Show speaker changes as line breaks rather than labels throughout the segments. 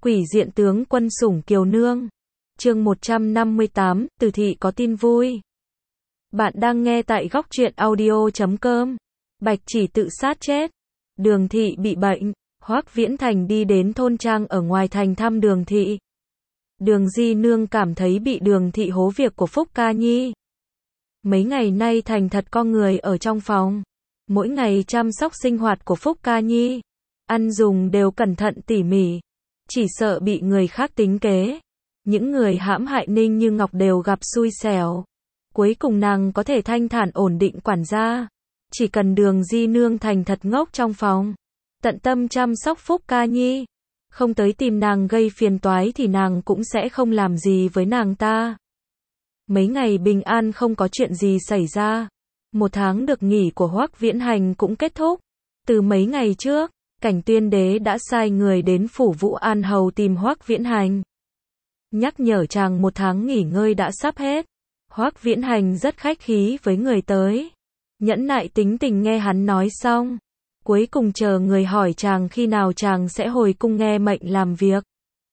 Quỷ diện tướng quân sủng kiều nương. Chương 158, Từ thị có tin vui. Bạn đang nghe tại góc truyện audio.com. Bạch Chỉ tự sát chết. Đường thị bị bệnh. Hoắc Viễn Thành đi đến thôn trang ở ngoài thành thăm Đường thị. Đường Di nương cảm thấy bị Đường thị hố việc của Phúc Ca Nhi. Mấy ngày nay thành thật có người ở trong phòng, mỗi ngày chăm sóc sinh hoạt của Phúc Ca Nhi, ăn dùng đều cẩn thận tỉ mỉ, chỉ sợ bị người khác tính kế. Những người hãm hại Ninh Như Ngọc đều gặp xui xẻo. Cuối cùng nàng có thể thanh thản ổn định quản gia. Chỉ cần Đường Di nương thành thật ngốc trong phòng, tận tâm chăm sóc Phúc Ca Nhi, không tới tìm nàng gây phiền toái thì nàng cũng sẽ không làm gì với nàng ta. Mấy ngày bình an không có chuyện gì xảy ra. Một tháng được nghỉ của Hoắc Viễn Hành cũng kết thúc. Từ mấy ngày trước, Cảnh Tuyên Đế đã sai người đến phủ Vũ An Hầu tìm Hoắc Viễn Hành, nhắc nhở chàng một tháng nghỉ ngơi đã sắp hết. Hoắc Viễn Hành rất khách khí với người tới, nhẫn nại tính tình nghe hắn nói xong, cuối cùng chờ người hỏi chàng khi nào chàng sẽ hồi cung nghe mệnh làm việc.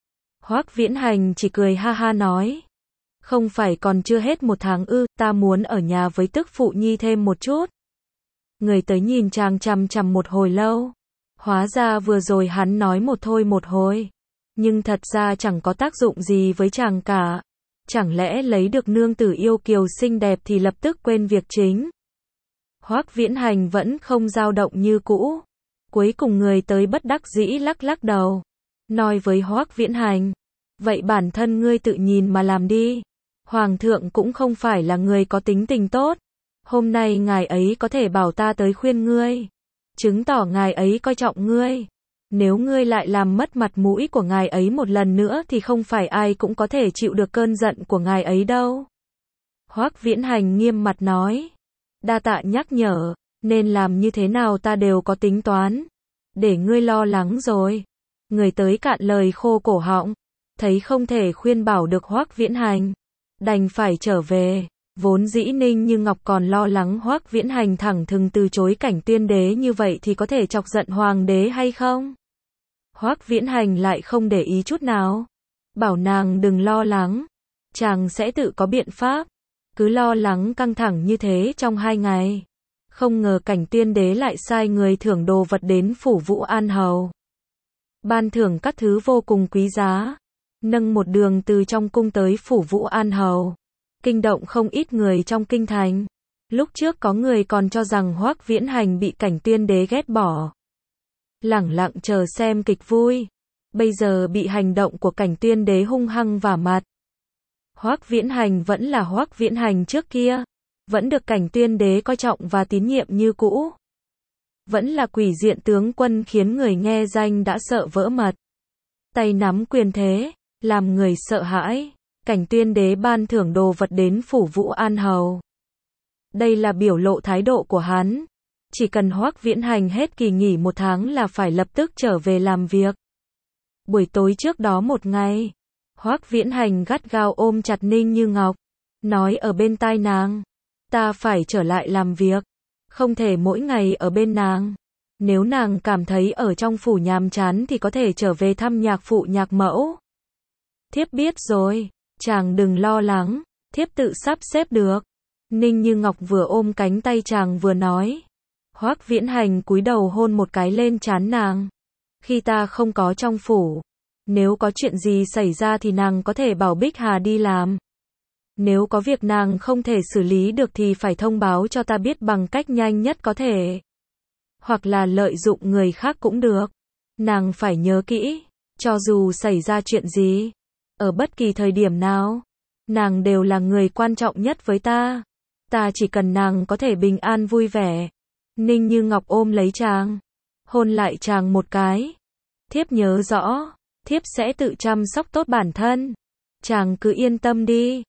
Hoắc Viễn Hành chỉ cười ha ha nói: không phải còn chưa hết một tháng ư, ta muốn ở nhà với tức phụ nhi thêm một chút. Người tới nhìn chàng chằm chằm một hồi lâu. Hóa ra vừa rồi hắn nói một thôi một hồi, nhưng thật ra chẳng có tác dụng gì với chàng cả. Chẳng lẽ lấy được nương tử yêu kiều xinh đẹp thì lập tức quên việc chính? Hoắc Viễn Hành vẫn không dao động như cũ. Cuối cùng người tới bất đắc dĩ lắc lắc đầu, nói với Hoắc Viễn Hành: vậy bản thân ngươi tự nhìn mà làm đi. Hoàng thượng cũng không phải là người có tính tình tốt. Hôm nay ngài ấy có thể bảo ta tới khuyên ngươi, chứng tỏ ngài ấy coi trọng ngươi. Nếu ngươi lại làm mất mặt mũi của ngài ấy một lần nữa thì không phải ai cũng có thể chịu được cơn giận của ngài ấy đâu. Hoắc Viễn Hành nghiêm mặt nói: đa tạ nhắc nhở, nên làm như thế nào ta đều có tính toán. Để ngươi lo lắng rồi. Người tới cạn lời khô cổ họng, thấy không thể khuyên bảo được Hoắc Viễn Hành, đành phải trở về. Vốn dĩ Ninh Như Ngọc còn lo lắng Hoắc Viễn Hành thẳng thừng từ chối Cảnh Tuyên Đế như vậy thì có thể chọc giận hoàng đế hay không. Hoắc Viễn Hành lại không để ý chút nào, bảo nàng đừng lo lắng, chàng sẽ tự có biện pháp. Cứ lo lắng căng thẳng như thế trong 2 ngày. Không ngờ Cảnh Tuyên Đế lại sai người thưởng đồ vật đến phủ Vũ An Hầu, ban thưởng các thứ vô cùng quý giá, nâng một đường từ trong cung tới phủ Vũ An Hầu, kinh động không ít người trong kinh thành. Lúc trước có người còn cho rằng Hoắc Viễn Hành bị Cảnh Tuyên Đế ghét bỏ, lẳng lặng chờ xem kịch vui. Bây giờ bị hành động của Cảnh Tuyên Đế hung hăng vả mặt. Hoắc Viễn Hành vẫn là Hoắc Viễn Hành trước kia, vẫn được Cảnh Tuyên Đế coi trọng và tín nhiệm như cũ, vẫn là quỷ diện tướng quân khiến người nghe danh đã sợ vỡ mật, tay nắm quyền thế, làm người sợ hãi. Cảnh Tuyên Đế ban thưởng đồ vật đến phủ Vũ An Hầu. Đây là biểu lộ thái độ của hắn. Chỉ cần Hoắc Viễn Hành hết kỳ nghỉ 1 tháng là phải lập tức trở về làm việc. Buổi tối trước đó một ngày, Hoắc Viễn Hành gắt gao ôm chặt Ninh Như Ngọc, nói ở bên tai nàng: ta phải trở lại làm việc, không thể mỗi ngày ở bên nàng. Nếu nàng cảm thấy ở trong phủ nhàm chán thì có thể trở về thăm nhạc phụ nhạc mẫu. Thiếp biết rồi, chàng đừng lo lắng, thiếp tự sắp xếp được. Ninh Như Ngọc vừa ôm cánh tay chàng vừa nói. Hoắc Viễn Hành cúi đầu hôn một cái lên trán nàng. Khi ta không có trong phủ, nếu có chuyện gì xảy ra thì nàng có thể bảo Bích Hà đi làm. Nếu có việc nàng không thể xử lý được thì phải thông báo cho ta biết bằng cách nhanh nhất có thể. Hoặc là lợi dụng người khác cũng được. Nàng phải nhớ kỹ, cho dù xảy ra chuyện gì, ở bất kỳ thời điểm nào, nàng đều là người quan trọng nhất với ta. Ta chỉ cần nàng có thể bình an vui vẻ. Ninh Như Ngọc ôm lấy chàng, hôn lại chàng một cái. Thiếp nhớ rõ, thiếp sẽ tự chăm sóc tốt bản thân. Chàng cứ yên tâm đi.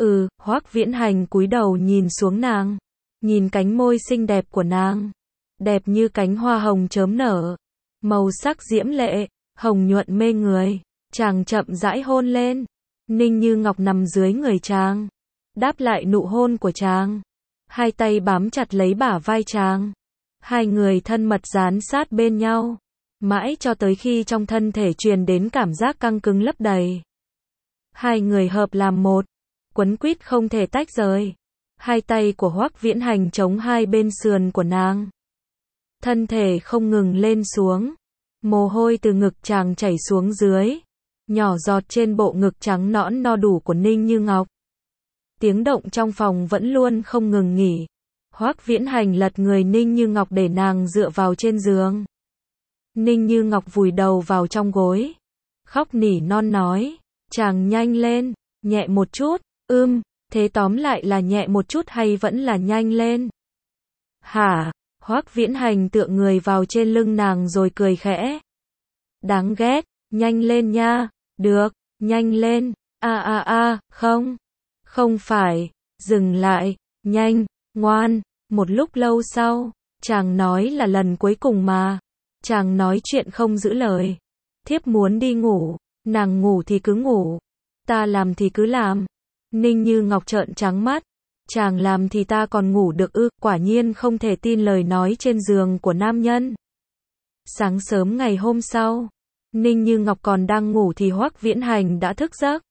Hoắc Viễn Hành cúi đầu nhìn xuống nàng, nhìn cánh môi xinh đẹp của nàng, đẹp như cánh hoa hồng chớm nở, màu sắc diễm lệ, hồng nhuận mê người. Chàng chậm rãi hôn lên. Ninh Như Ngọc nằm dưới người chàng, đáp lại nụ hôn của chàng, hai tay bám chặt lấy bả vai chàng. Hai người thân mật dán sát bên nhau, mãi cho tới khi trong thân thể truyền đến cảm giác căng cứng lấp đầy. Hai người hợp làm một, quấn quýt không thể tách rời. Hai tay của Hoắc Viễn Hành chống hai bên sườn của nàng. Thân thể không ngừng lên xuống. Mồ hôi từ ngực chàng chảy xuống dưới, nhỏ giọt trên bộ ngực trắng nõn no đủ của Ninh Như Ngọc. Tiếng động trong phòng vẫn luôn không ngừng nghỉ. Hoắc Viễn Hành lật người Ninh Như Ngọc để nàng dựa vào trên giường. Ninh Như Ngọc vùi đầu vào trong gối, khóc nỉ non nói, chàng nhanh lên, nhẹ một chút, thế tóm lại là nhẹ một chút hay vẫn là nhanh lên? Hả? Hoắc Viễn Hành tựa người vào trên lưng nàng rồi cười khẽ. Đáng ghét, nhanh lên nha, được, nhanh lên, không phải, dừng lại, nhanh, ngoan. Một lúc lâu sau, chàng nói là lần cuối cùng mà. Chàng nói chuyện không giữ lời. Thiếp muốn đi ngủ, nàng ngủ thì cứ ngủ, ta làm thì cứ làm. Ninh Như Ngọc trợn trắng mắt. Chàng làm thì ta còn ngủ được ư? Quả nhiên không thể tin lời nói trên giường của nam nhân. Sáng sớm ngày hôm sau, Ninh Như Ngọc còn đang ngủ thì Hoắc Viễn Hành đã thức giấc.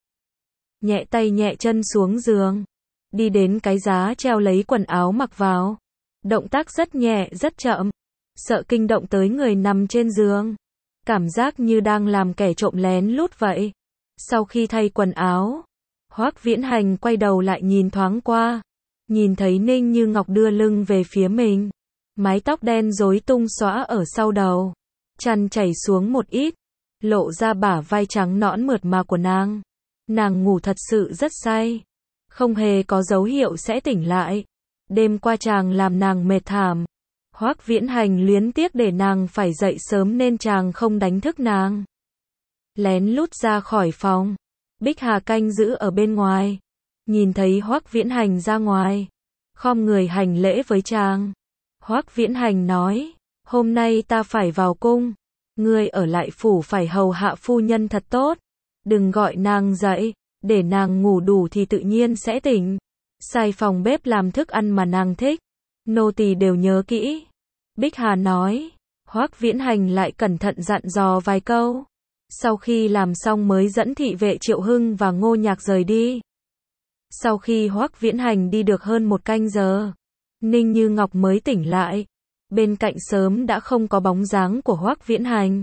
Nhẹ tay nhẹ chân xuống giường, đi đến cái giá treo lấy quần áo mặc vào. Động tác rất nhẹ rất chậm, sợ kinh động tới người nằm trên giường. Cảm giác như đang làm kẻ trộm lén lút vậy. Sau khi thay quần áo, Hoắc Viễn Hành quay đầu lại nhìn thoáng qua. Nhìn thấy Ninh Như Ngọc đưa lưng về phía mình. Mái tóc đen rối tung xõa ở sau đầu. Chăn chảy xuống một ít, lộ ra bả vai trắng nõn mượt mà của nàng. Nàng ngủ thật sự rất say, không hề có dấu hiệu sẽ tỉnh lại. Đêm qua chàng làm nàng mệt thảm. Hoắc Viễn Hành luyến tiếc để nàng phải dậy sớm nên chàng không đánh thức nàng. Lén lút ra khỏi phòng, Bích Hà canh giữ ở bên ngoài. Nhìn thấy Hoắc Viễn Hành ra ngoài, khom người hành lễ với chàng. Hoắc Viễn Hành nói, hôm nay ta phải vào cung, ngươi ở lại phủ phải hầu hạ phu nhân thật tốt. Đừng gọi nàng dậy, để nàng ngủ đủ thì tự nhiên sẽ tỉnh. Sai phòng bếp làm thức ăn mà nàng thích, nô tỳ đều nhớ kỹ. Bích Hà nói. Hoắc Viễn Hành lại cẩn thận dặn dò vài câu. Sau khi làm xong mới dẫn thị vệ Triệu Hưng và Ngô Nhạc rời đi. Sau khi Hoắc Viễn Hành đi được hơn một canh giờ, Ninh Như Ngọc mới tỉnh lại. Bên cạnh sớm đã không có bóng dáng của Hoắc Viễn Hành.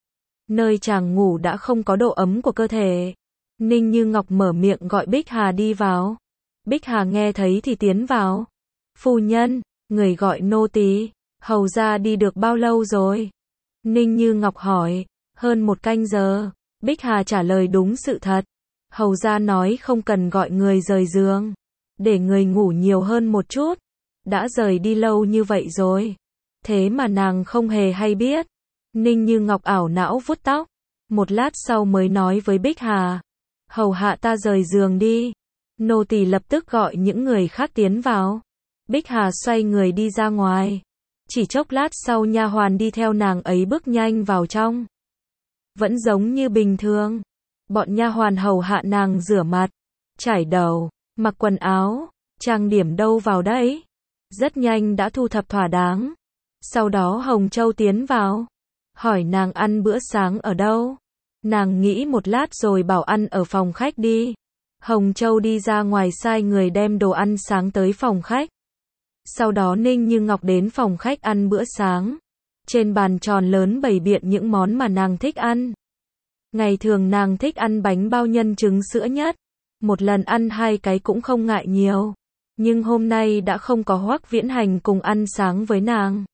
Nơi chàng ngủ đã không có độ ấm của cơ thể. Ninh Như Ngọc mở miệng gọi Bích Hà đi vào. Bích Hà nghe thấy thì tiến vào. Phu nhân, người gọi nô tỳ, hầu gia đi được bao lâu rồi? Ninh Như Ngọc hỏi. Hơn một canh giờ. Bích Hà trả lời đúng sự thật. Hầu gia nói không cần gọi người rời giường, để người ngủ nhiều hơn một chút. Đã rời đi lâu như vậy rồi, thế mà nàng không hề hay biết. Ninh Như Ngọc ảo não vuốt tóc, một lát sau mới nói với Bích Hà, hầu hạ ta rời giường đi. Nô tỳ lập tức gọi những người khác tiến vào. Bích Hà xoay người đi ra ngoài. Chỉ chốc lát sau nha hoàn đi theo nàng ấy bước nhanh vào trong. Vẫn giống như bình thường. Bọn nha hoàn hầu hạ nàng rửa mặt, chải đầu, mặc quần áo, trang điểm đâu vào đấy. Rất nhanh đã thu thập thỏa đáng. Sau đó Hồng Châu tiến vào, hỏi nàng ăn bữa sáng ở đâu. Nàng nghĩ một lát rồi bảo ăn ở phòng khách đi. Hồng Châu đi ra ngoài sai người đem đồ ăn sáng tới phòng khách. Sau đó Ninh Như Ngọc đến phòng khách ăn bữa sáng. Trên bàn tròn lớn bày biện những món mà nàng thích ăn. Ngày thường nàng thích ăn bánh bao nhân trứng sữa nhất. Một lần ăn 2 cái cũng không ngại nhiều. Nhưng hôm nay đã không có Hoắc Viễn Hành cùng ăn sáng với nàng.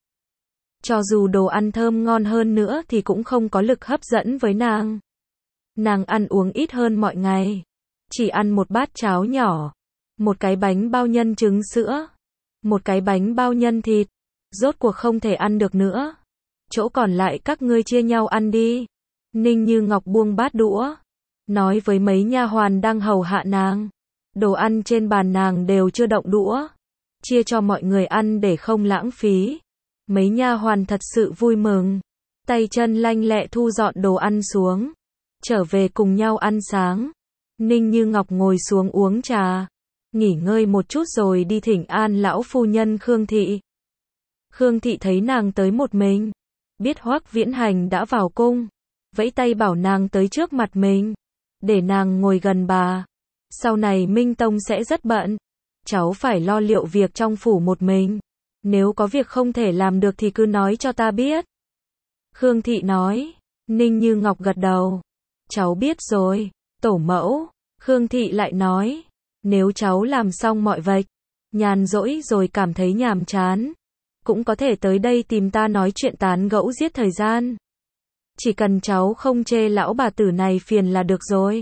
Cho dù đồ ăn thơm ngon hơn nữa thì cũng không có lực hấp dẫn với nàng. Nàng ăn uống ít hơn mọi ngày. Chỉ ăn một bát cháo nhỏ, một cái bánh bao nhân trứng sữa, một cái bánh bao nhân thịt. Rốt cuộc không thể ăn được nữa. Chỗ còn lại các ngươi chia nhau ăn đi. Ninh Như Ngọc buông bát đũa, nói với mấy nha hoàn đang hầu hạ nàng. Đồ ăn trên bàn nàng đều chưa động đũa, chia cho mọi người ăn để không lãng phí. Mấy nha hoàn thật sự vui mừng, tay chân lanh lẹ thu dọn đồ ăn xuống, trở về cùng nhau ăn sáng. Ninh Như Ngọc ngồi xuống uống trà, nghỉ ngơi một chút rồi đi thỉnh an lão phu nhân Khương Thị. Khương Thị thấy nàng tới một mình, biết Hoắc Viễn Hành đã vào cung, vẫy tay bảo nàng tới trước mặt mình, để nàng ngồi gần bà. Sau này Minh Tông sẽ rất bận, cháu phải lo liệu việc trong phủ một mình. Nếu có việc không thể làm được thì cứ nói cho ta biết. Khương Thị nói. Ninh Như Ngọc gật đầu. Cháu biết rồi, tổ mẫu. Khương Thị lại nói. Nếu cháu làm xong mọi việc, nhàn rỗi rồi cảm thấy nhàm chán, cũng có thể tới đây tìm ta nói chuyện tán gẫu giết thời gian. Chỉ cần cháu không chê lão bà tử này phiền là được rồi.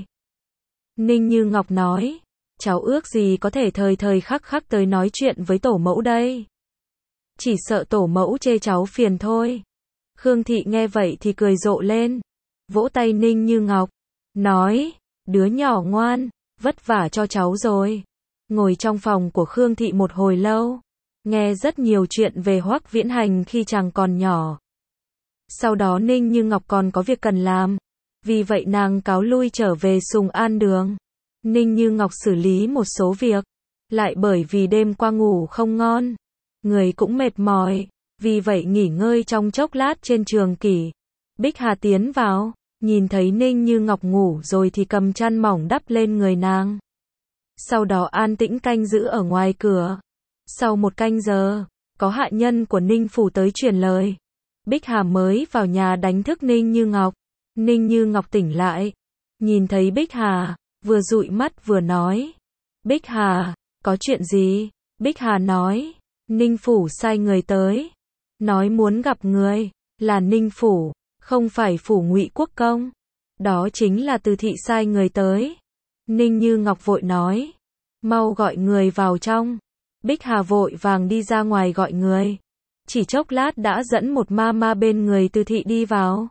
Ninh Như Ngọc nói. Cháu ước gì có thể thời thời khắc khắc tới nói chuyện với tổ mẫu đây. Chỉ sợ tổ mẫu chê cháu phiền thôi. Khương Thị nghe vậy thì cười rộ lên, vỗ tay Ninh Như Ngọc, nói, đứa nhỏ ngoan, vất vả cho cháu rồi. Ngồi trong phòng của Khương Thị một hồi lâu, nghe rất nhiều chuyện về Hoắc Viễn Hành khi chàng còn nhỏ. Sau đó Ninh Như Ngọc còn có việc cần làm, vì vậy nàng cáo lui trở về Sùng An Đường. Ninh Như Ngọc xử lý một số việc, lại bởi vì đêm qua ngủ không ngon, người cũng mệt mỏi, vì vậy nghỉ ngơi trong chốc lát trên trường kỷ. Bích Hà tiến vào, nhìn thấy Ninh Như Ngọc ngủ rồi thì cầm chăn mỏng đắp lên người nàng. Sau đó an tĩnh canh giữ ở ngoài cửa. Sau một canh giờ, có hạ nhân của Ninh phủ tới truyền lời. Bích Hà mới vào nhà đánh thức Ninh Như Ngọc. Ninh Như Ngọc tỉnh lại, nhìn thấy Bích Hà, vừa dụi mắt vừa nói. Bích Hà, có chuyện gì? Bích Hà nói, Ninh phủ sai người tới, nói muốn gặp người, là Ninh phủ, không phải phủ Ngụy Quốc công. Đó chính là Từ thị sai người tới. Ninh Như Ngọc vội nói, mau gọi người vào trong. Bích Hà vội vàng đi ra ngoài gọi người. Chỉ chốc lát đã dẫn một ma bên người Từ thị đi vào.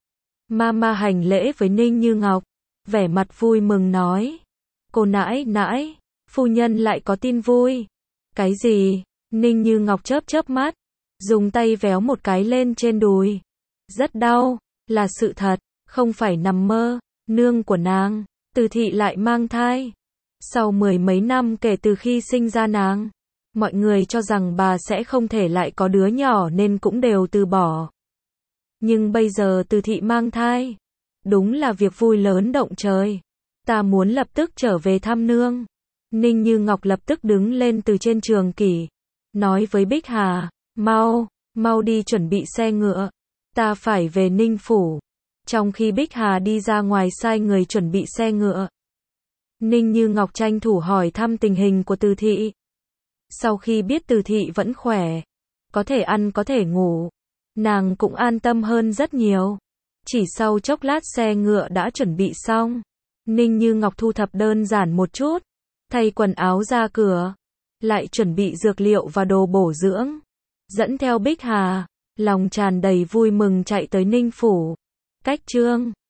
Ma hành lễ với Ninh Như Ngọc, vẻ mặt vui mừng nói, cô nãi nãi, phu nhân lại có tin vui. Cái gì? Ninh Như Ngọc chớp chớp mắt, dùng tay véo một cái lên trên đùi. Rất đau, là sự thật, không phải nằm mơ. Nương của nàng, Từ thị lại mang thai. Sau 10 mấy năm kể từ khi sinh ra nàng, mọi người cho rằng bà sẽ không thể lại có đứa nhỏ nên cũng đều từ bỏ. Nhưng bây giờ Từ thị mang thai, đúng là việc vui lớn động trời. Ta muốn lập tức trở về thăm nương. Ninh Như Ngọc lập tức đứng lên từ trên trường kỷ, nói với Bích Hà, mau đi chuẩn bị xe ngựa, ta phải về Ninh phủ. Trong khi Bích Hà đi ra ngoài sai người chuẩn bị xe ngựa, Ninh Như Ngọc tranh thủ hỏi thăm tình hình của Từ thị. Sau khi biết Từ thị vẫn khỏe, có thể ăn có thể ngủ, nàng cũng an tâm hơn rất nhiều. Chỉ sau chốc lát xe ngựa đã chuẩn bị xong. Ninh Như Ngọc thu thập đơn giản một chút, thay quần áo ra cửa, lại chuẩn bị dược liệu và đồ bổ dưỡng, dẫn theo Bích Hà, lòng tràn đầy vui mừng chạy tới Ninh phủ. Cách chương